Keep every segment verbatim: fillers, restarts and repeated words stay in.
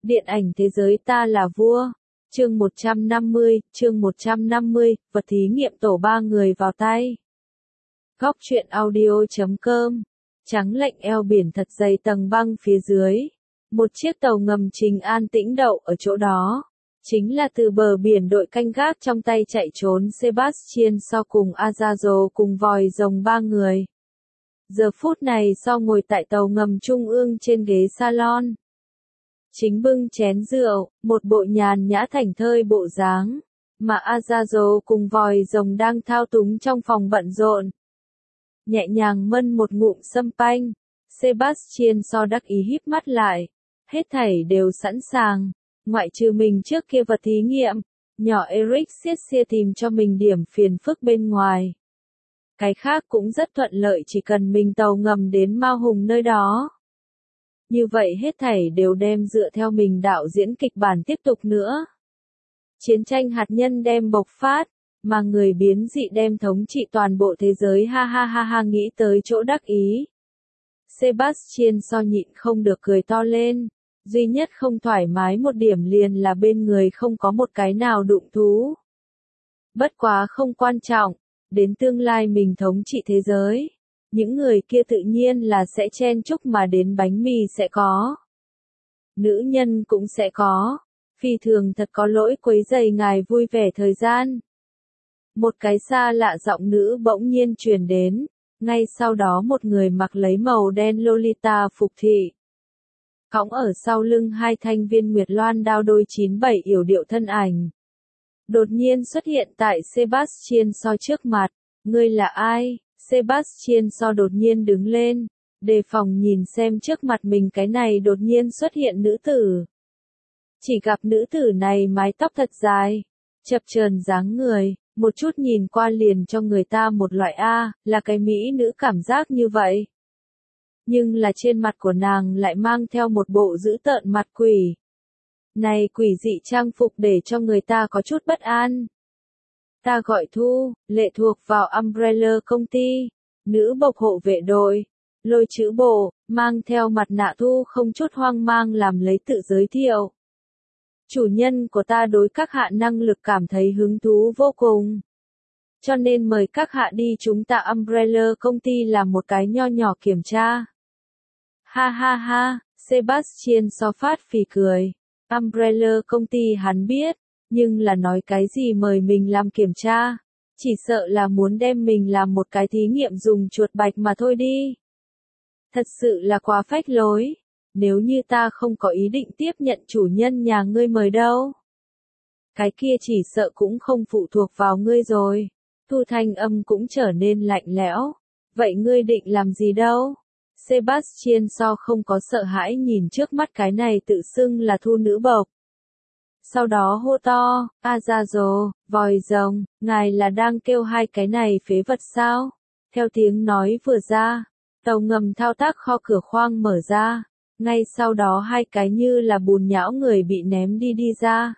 Điện ảnh thế giới ta là vua. Chương một trăm năm mươi, chương một trăm năm mươi, vật thí nghiệm tổ ba người vào tay. Góc truyện audio chấm com. Trắng lạnh eo biển thật dày tầng băng phía dưới. Một chiếc tàu ngầm Trình an tĩnh đậu ở chỗ đó. Chính là từ bờ biển đội canh gác trong tay chạy trốn Sebastian sau cùng Azazo cùng vòi rồng ba người. Giờ phút này sau ngồi tại tàu ngầm trung ương trên ghế salon. Chính bưng chén rượu, một bộ nhàn nhã thảnh thơi bộ dáng, mà Azazo cùng vòi rồng đang thao túng trong phòng bận rộn. Nhẹ nhàng mân một ngụm sâm panh, Sebastian so đắc ý híp mắt lại, hết thảy đều sẵn sàng, ngoại trừ mình trước kia vật thí nghiệm, nhỏ Eric xiết xia tìm cho mình điểm phiền phức bên ngoài. Cái khác cũng rất thuận lợi chỉ cần mình tàu ngầm đến Mao Hùng nơi đó. Như vậy hết thảy đều đem dựa theo mình đạo diễn kịch bản tiếp tục nữa. Chiến tranh hạt nhân đem bộc phát, mà người biến dị đem thống trị toàn bộ thế giới ha ha ha ha nghĩ tới chỗ đắc ý. Sebastian so nhịn không được cười to lên, duy nhất không thoải mái một điểm liền là bên người không có một cái nào đụng thú. Bất quá không quan trọng, đến tương lai mình thống trị thế giới. Những người kia tự nhiên là sẽ chen chúc mà đến bánh mì sẽ có. Nữ nhân cũng sẽ có. Phi thường thật có lỗi quấy rầy ngài vui vẻ thời gian. Một cái xa lạ giọng nữ bỗng nhiên truyền đến. Ngay sau đó một người mặc lấy màu đen Lolita phục thị. Cõng ở sau lưng hai thanh viên nguyệt loan đao đôi chín bảy yểu điệu thân ảnh. Đột nhiên xuất hiện tại Sebastian so trước mặt. Ngươi là ai? Sebastian so đột nhiên đứng lên, đề phòng nhìn xem trước mặt mình cái này đột nhiên xuất hiện nữ tử. Chỉ gặp nữ tử này mái tóc thật dài, chập chờn dáng người, một chút nhìn qua liền cho người ta một loại A, là cái mỹ nữ cảm giác như vậy. Nhưng là trên mặt của nàng lại mang theo một bộ dữ tợn mặt quỷ. Này quỷ dị trang phục để cho người ta có chút bất an. Ta gọi Thu, lệ thuộc vào Umbrella công ty, nữ bộc hộ vệ đội, lôi chữ bộ, mang theo mặt nạ Thu không chút hoang mang làm lấy tự giới thiệu. Chủ nhân của ta đối các hạ năng lực cảm thấy hứng thú vô cùng. Cho nên mời các hạ đi chúng ta Umbrella công ty làm một cái nho nhỏ kiểm tra. Ha ha ha, Sebastian so phát phì cười. Umbrella công ty hắn biết. Nhưng là nói cái gì mời mình làm kiểm tra, chỉ sợ là muốn đem mình làm một cái thí nghiệm dùng chuột bạch mà thôi đi. Thật sự là quá phách lối, nếu như ta không có ý định tiếp nhận chủ nhân nhà ngươi mời đâu. Cái kia chỉ sợ cũng không phụ thuộc vào ngươi rồi. Thu thanh âm cũng trở nên lạnh lẽo. Vậy ngươi định làm gì đâu? Sebastian so không có sợ hãi nhìn trước mắt cái này tự xưng là Thu nữ bộc. Sau đó hô to, Azazo, vòi rồng, ngài là đang kêu hai cái này phế vật sao? Theo tiếng nói vừa ra, tàu ngầm thao tác kho cửa khoang mở ra, ngay sau đó hai cái như là bùn nhão người bị ném đi đi ra.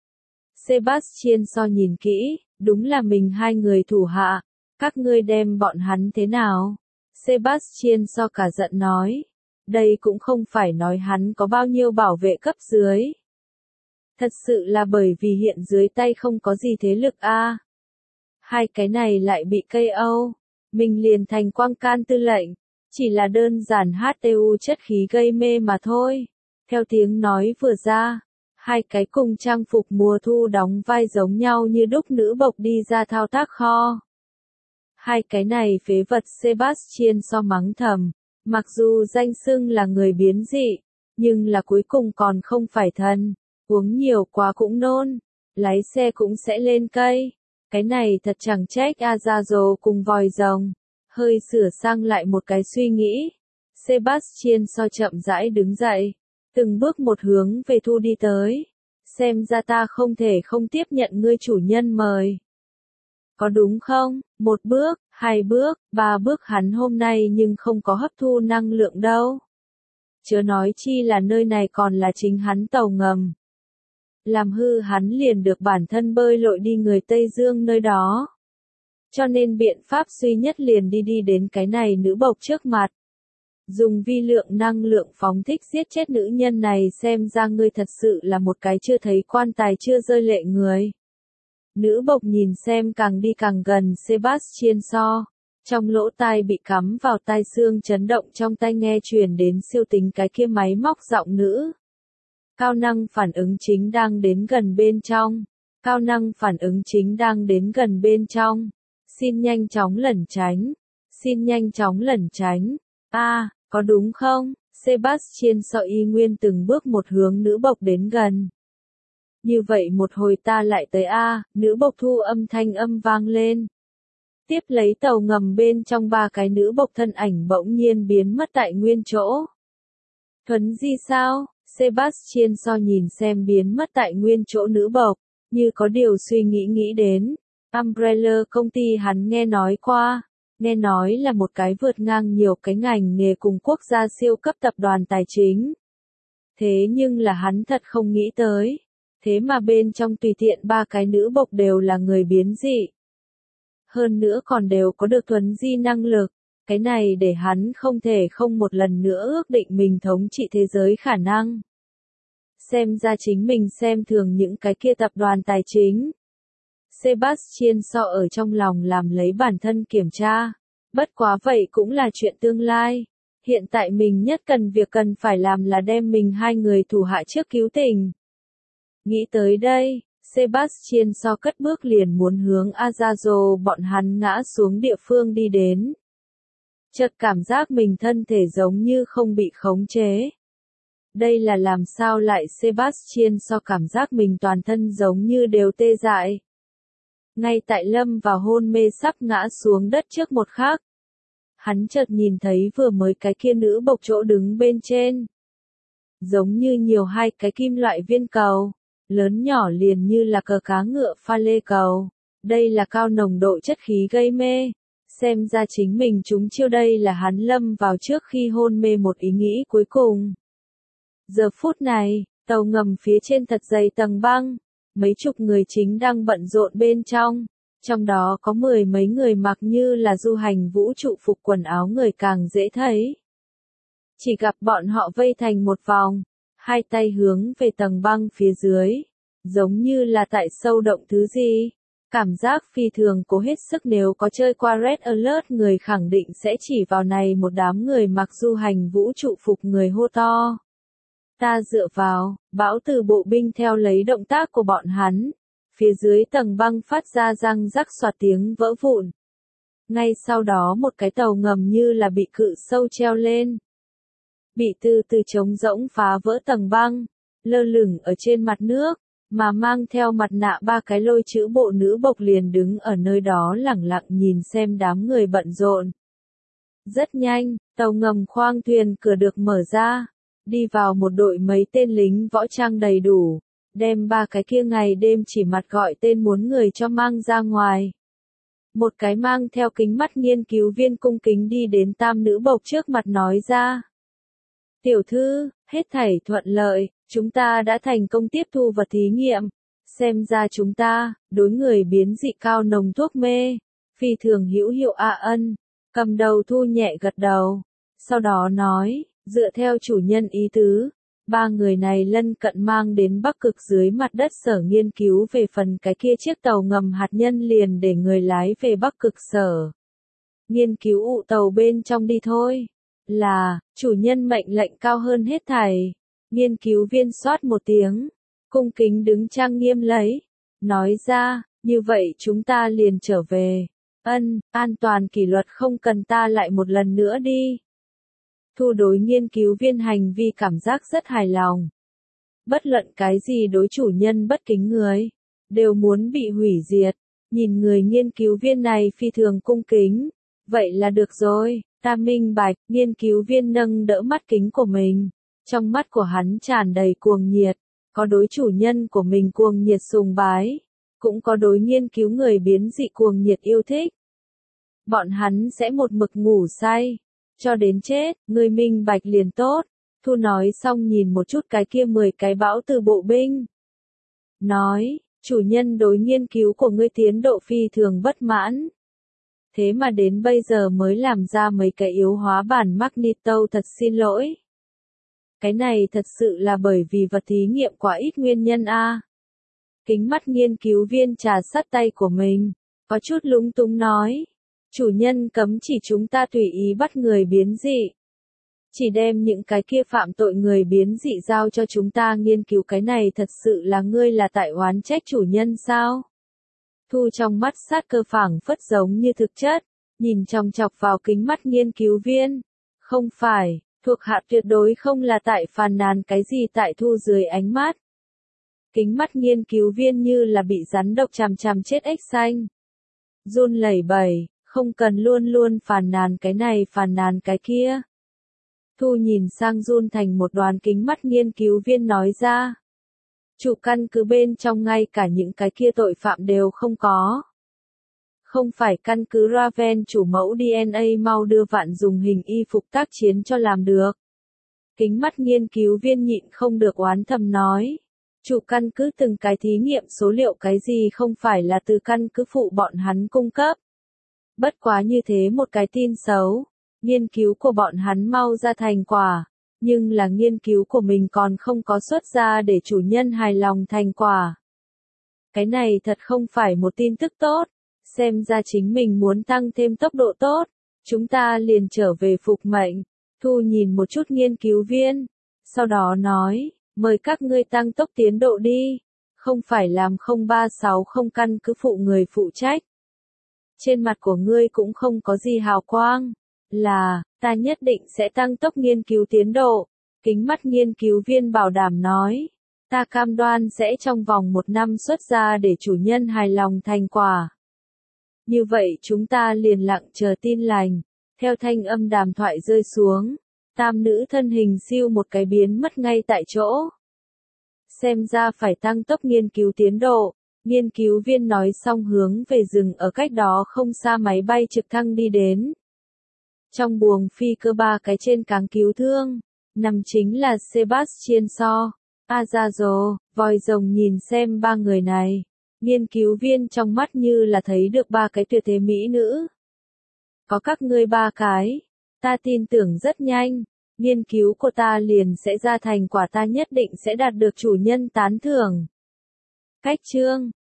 Sebastian so nhìn kỹ, đúng là mình hai người thủ hạ, các ngươi đem bọn hắn thế nào? Sebastian so cả giận nói, đây cũng không phải nói hắn có bao nhiêu bảo vệ cấp dưới. Thật sự là bởi vì hiện dưới tay không có gì thế lực a. À. Hai cái này lại bị cây Âu, mình liền thành quang can tư lệnh, chỉ là đơn giản hát tê u chất khí gây mê mà thôi. Theo tiếng nói vừa ra, hai cái cùng trang phục mùa thu đóng vai giống nhau như đúc nữ bộc đi ra thao tác kho. Hai cái này phế vật Sebastian so mắng thầm, mặc dù danh xưng là người biến dị, nhưng là cuối cùng còn không phải thần. Uống nhiều quá cũng nôn, lái xe cũng sẽ lên cây. Cái này thật chẳng trách Azazo cùng vòi rồng. Hơi sửa sang lại một cái suy nghĩ. Sebastian so chậm rãi đứng dậy. Từng bước một hướng về Thu đi tới. Xem ra ta không thể không tiếp nhận ngươi chủ nhân mời. Có đúng không? Một bước, hai bước, ba bước hắn hôm nay nhưng không có hấp thu năng lượng đâu. Chớ nói chi là nơi này còn là chính hắn tàu ngầm. Làm hư hắn liền được bản thân bơi lội đi người Tây Dương nơi đó. Cho nên biện pháp duy nhất liền đi đi đến cái này nữ bộc trước mặt. Dùng vi lượng năng lượng phóng thích giết chết nữ nhân này, xem ra ngươi thật sự là một cái chưa thấy quan tài chưa rơi lệ người. Nữ bộc nhìn xem càng đi càng gần Sebastian so. Trong lỗ tai bị cắm vào tai xương chấn động trong tai nghe truyền đến siêu tính cái kia máy móc giọng nữ. Cao năng phản ứng chính đang đến gần bên trong. Cao năng phản ứng chính đang đến gần bên trong. Xin nhanh chóng lẩn tránh. Xin nhanh chóng lẩn tránh. A, à, có đúng không? Sebastian so y nguyên từng bước một hướng nữ bộc đến gần. Như vậy một hồi ta lại tới A, à, nữ bộc thu âm thanh âm vang lên. Tiếp lấy tàu ngầm bên trong ba cái nữ bộc thân ảnh bỗng nhiên biến mất tại nguyên chỗ. Thuấn di sao? Sebastian so nhìn xem biến mất tại nguyên chỗ nữ bộc, như có điều suy nghĩ nghĩ đến. Umbrella công ty hắn nghe nói qua, nghe nói là một cái vượt ngang nhiều cái ngành nghề cùng quốc gia siêu cấp tập đoàn tài chính. Thế nhưng là hắn thật không nghĩ tới, thế mà bên trong tùy tiện ba cái nữ bộc đều là người biến dị. Hơn nữa còn đều có được thuấn di năng lực, cái này để hắn không thể không một lần nữa ước định mình thống trị thế giới khả năng. Xem ra chính mình xem thường những cái kia tập đoàn tài chính. Sebastian so ở trong lòng làm lấy bản thân kiểm tra, bất quá vậy cũng là chuyện tương lai. Hiện tại mình nhất cần việc cần phải làm là đem mình hai người thủ hạ trước cứu tình. Nghĩ tới đây, Sebastian so cất bước liền muốn hướng Azazo bọn hắn ngã xuống địa phương đi đến. Chợt cảm giác mình thân thể giống như không bị khống chế. Đây là làm sao lại Sebastian so cảm giác mình toàn thân giống như đều tê dại. Ngay tại lâm vào hôn mê sắp ngã xuống đất trước một khắc. Hắn chợt nhìn thấy vừa mới cái kia nữ bộc chỗ đứng bên trên. Giống như nhiều hai cái kim loại viên cầu, lớn nhỏ liền như là cờ cá ngựa pha lê cầu. Đây là cao nồng độ chất khí gây mê. Xem ra chính mình chúng chiêu đây là hắn lâm vào trước khi hôn mê một ý nghĩ cuối cùng. Giờ phút này, tàu ngầm phía trên thật dày tầng băng, mấy chục người chính đang bận rộn bên trong, trong đó có mười mấy người mặc như là du hành vũ trụ phục quần áo người càng dễ thấy. Chỉ gặp bọn họ vây thành một vòng, hai tay hướng về tầng băng phía dưới, giống như là tại sâu động thứ gì. Cảm giác phi thường cố hết sức, nếu có chơi qua Red Alert người khẳng định sẽ chỉ vào này một đám người mặc du hành vũ trụ phục người hô to. Ta dựa vào, bão từ bộ binh theo lấy động tác của bọn hắn. Phía dưới tầng băng phát ra răng rắc xoạt tiếng vỡ vụn. Ngay sau đó một cái tàu ngầm như là bị cự sâu treo lên. Bị từ từ trống rỗng phá vỡ tầng băng, lơ lửng ở trên mặt nước, mà mang theo mặt nạ ba cái lôi chữ bộ nữ bộc liền đứng ở nơi đó lẳng lặng nhìn xem đám người bận rộn. Rất nhanh, tàu ngầm khoang thuyền cửa được mở ra. Đi vào một đội mấy tên lính võ trang đầy đủ, đem ba cái kia ngày đêm chỉ mặt gọi tên muốn người cho mang ra ngoài. Một cái mang theo kính mắt nghiên cứu viên cung kính đi đến tam nữ bộc trước mặt nói ra. Tiểu thư, hết thảy thuận lợi, chúng ta đã thành công tiếp thu vật thí nghiệm. Xem ra chúng ta, đối người biến dị cao nồng thuốc mê, phi thường hữu hiệu a ân, cầm đầu thu nhẹ gật đầu. Sau đó nói. Dựa theo chủ nhân ý tứ, ba người này lân cận mang đến Bắc Cực dưới mặt đất sở nghiên cứu về phần cái kia chiếc tàu ngầm hạt nhân liền để người lái về Bắc Cực sở. Nghiên cứu ụ tàu bên trong đi thôi. Là, chủ nhân mệnh lệnh cao hơn hết thảy. Nghiên cứu viên soát một tiếng, cung kính đứng trang nghiêm lấy. Nói ra, như vậy chúng ta liền trở về. Ân, an toàn kỷ luật không cần ta lại một lần nữa đi. Thu đối nghiên cứu viên hành vi cảm giác rất hài lòng. Bất luận cái gì đối chủ nhân bất kính người, đều muốn bị hủy diệt. Nhìn người nghiên cứu viên này phi thường cung kính. Vậy là được rồi, ta minh bạch, nghiên cứu viên nâng đỡ mắt kính của mình. Trong mắt của hắn tràn đầy cuồng nhiệt, có đối chủ nhân của mình cuồng nhiệt sùng bái, cũng có đối nghiên cứu người biến dị cuồng nhiệt yêu thích. Bọn hắn sẽ một mực ngủ say. Cho đến chết, người minh bạch liền tốt. Thu nói xong nhìn một chút cái kia mười cái bão từ bộ binh. Nói, chủ nhân đối nghiên cứu của ngươi tiến độ phi thường bất mãn. Thế mà đến bây giờ mới làm ra mấy cái yếu hóa bản Magneto, thật xin lỗi. Cái này thật sự là bởi vì vật thí nghiệm quá ít nguyên nhân a. Kính mắt nghiên cứu viên trà sát tay của mình, có chút lúng túng nói. Chủ nhân cấm chỉ chúng ta tùy ý bắt người biến dị. Chỉ đem những cái kia phạm tội người biến dị giao cho chúng ta nghiên cứu, cái này thật sự là ngươi là tại oán trách chủ nhân sao? Thu trong mắt sát cơ phảng phất giống như thực chất, nhìn chòng chọc vào kính mắt nghiên cứu viên. Không phải, thuộc hạ tuyệt đối không là tại phàn nàn cái gì tại Thu dưới ánh mắt. Kính mắt nghiên cứu viên như là bị rắn độc chằm chằm chết ếch xanh. Run lẩy bẩy, không cần luôn luôn phàn nàn cái này phàn nàn cái kia. Thu nhìn sang run thành một đoàn kính mắt nghiên cứu viên nói ra. Chủ căn cứ bên trong ngay cả những cái kia tội phạm đều không có. Không phải căn cứ Raven chủ mẫu đê en a mau đưa vạn dùng hình y phục tác chiến cho làm được. Kính mắt nghiên cứu viên nhịn không được oán thầm nói. Chủ căn cứ từng cái thí nghiệm số liệu cái gì không phải là từ căn cứ phụ bọn hắn cung cấp. Bất quá như thế một cái tin xấu. Nghiên cứu của bọn hắn mau ra thành quả, nhưng là nghiên cứu của mình còn không có xuất ra để chủ nhân hài lòng thành quả. Cái này thật không phải một tin tức tốt, xem ra chính mình muốn tăng thêm tốc độ tốt, chúng ta liền trở về phục mệnh. Thu nhìn một chút nghiên cứu viên, sau đó nói, mời các ngươi tăng tốc tiến độ đi, không phải làm không ba sáu không căn cứ phụ người phụ trách. Trên mặt của ngươi cũng không có gì hào quang. Là, ta nhất định sẽ tăng tốc nghiên cứu tiến độ. Kính mắt nghiên cứu viên bảo đảm nói. Ta cam đoan sẽ trong vòng một năm xuất ra để chủ nhân hài lòng thành quả. Như vậy chúng ta liền lặng chờ tin lành. Theo thanh âm đàm thoại rơi xuống, tam nữ thân hình siêu một cái biến mất ngay tại chỗ. Xem ra phải tăng tốc nghiên cứu tiến độ. Nghiên cứu viên nói xong hướng về rừng ở cách đó không xa máy bay trực thăng đi đến. Trong buồng phi cơ ba cái trên cáng cứu thương, nằm chính là Sebastian Shaw, Azazo, voi rồng nhìn xem ba người này. Nghiên cứu viên trong mắt như là thấy được ba cái tuyệt thế mỹ nữ. Có các ngươi ba cái, ta tin tưởng rất nhanh, nghiên cứu của ta liền sẽ ra thành quả, ta nhất định sẽ đạt được chủ nhân tán thưởng. Cách chương